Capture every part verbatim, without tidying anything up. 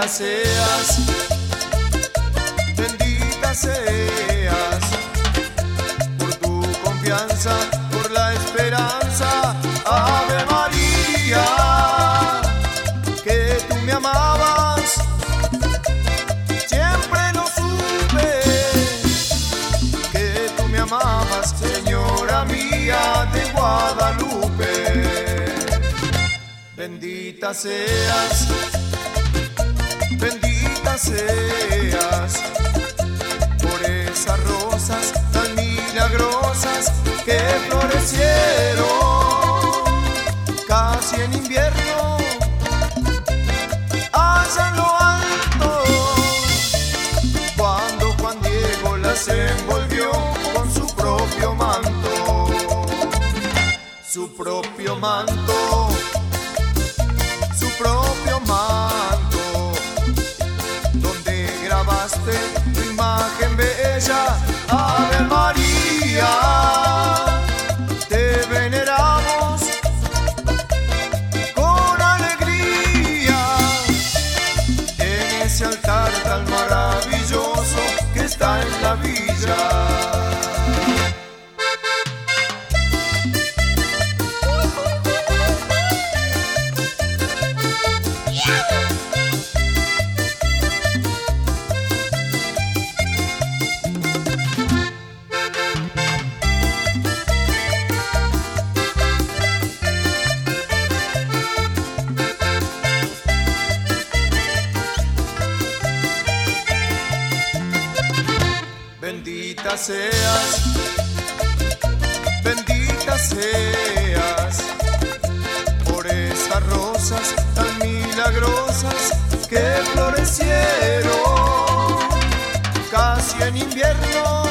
Bendita seas, bendita seas, por tu confianza, por la esperanza. Ave María, que tú me amabas, siempre lo supe, que tú me amabas, Señora mía de Guadalupe. Bendita seas, bendita seas, por esas rosas tan milagrosas que florecieron casi en invierno, allá en lo alto, cuando Juan Diego las envolvió con su propio manto, su propio manto, su propio manto, donde grabaste tu imagen bella. Ave María, te veneramos con alegría en ese altar tan maravilloso que está en la villa. Bendita seas, bendita seas, por esas rosas tan milagrosas que florecieron casi en invierno,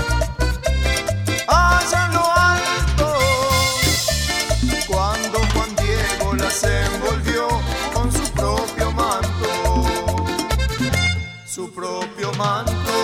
allá en lo alto, cuando Juan Diego las envolvió con su propio manto, su propio manto.